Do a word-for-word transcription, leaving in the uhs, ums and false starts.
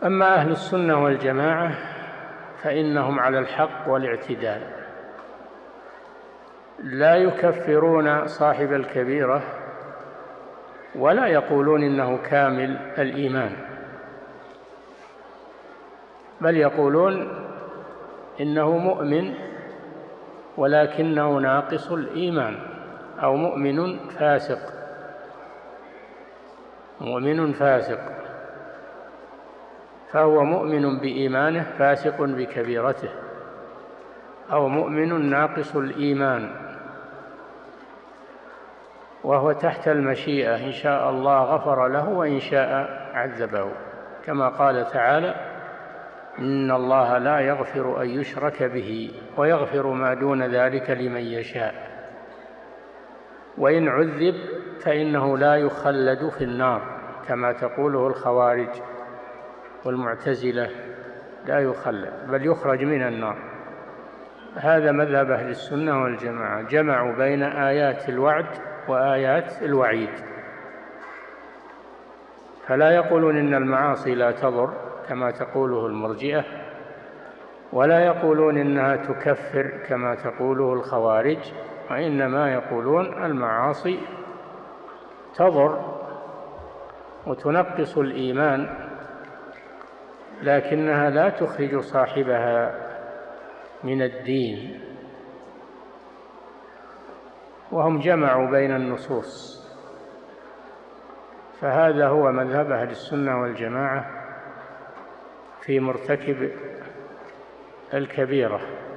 أما أهل السنة والجماعة فإنهم على الحق والاعتدال، لا يكفرون صاحب الكبيرة ولا يقولون إنه كامل الإيمان، بل يقولون إنه مؤمن ولكنه ناقص الإيمان، أو مؤمن فاسق مؤمن فاسق فهو مؤمن بإيمانه فاسق بكبيرته، أو مؤمن ناقص الإيمان وهو تحت المشيئة، إن شاء الله غفر له وإن شاء عذبه، كما قال تعالى: إن الله لا يغفر أن يشرك به ويغفر ما دون ذلك لمن يشاء، وإن عذب فإنه لا يخلد في النار كما تقوله الخوارج والمعتزلة، لا يخلد بل يخرج من النار. هذا مذهب أهل السنة والجماعة، جمعوا بين آيات الوعد وآيات الوعيد، فلا يقولون إن المعاصي لا تضر كما تقوله المرجئة، ولا يقولون إنها تكفر كما تقوله الخوارج، وإنما يقولون المعاصي تضر وتنقص الإيمان، لكنها لا تخرج صاحبها من الدين. وهم جمعوا بين النصوص، فهذا هو مذهب أهل السنة والجماعة في مرتكب الكبيرة.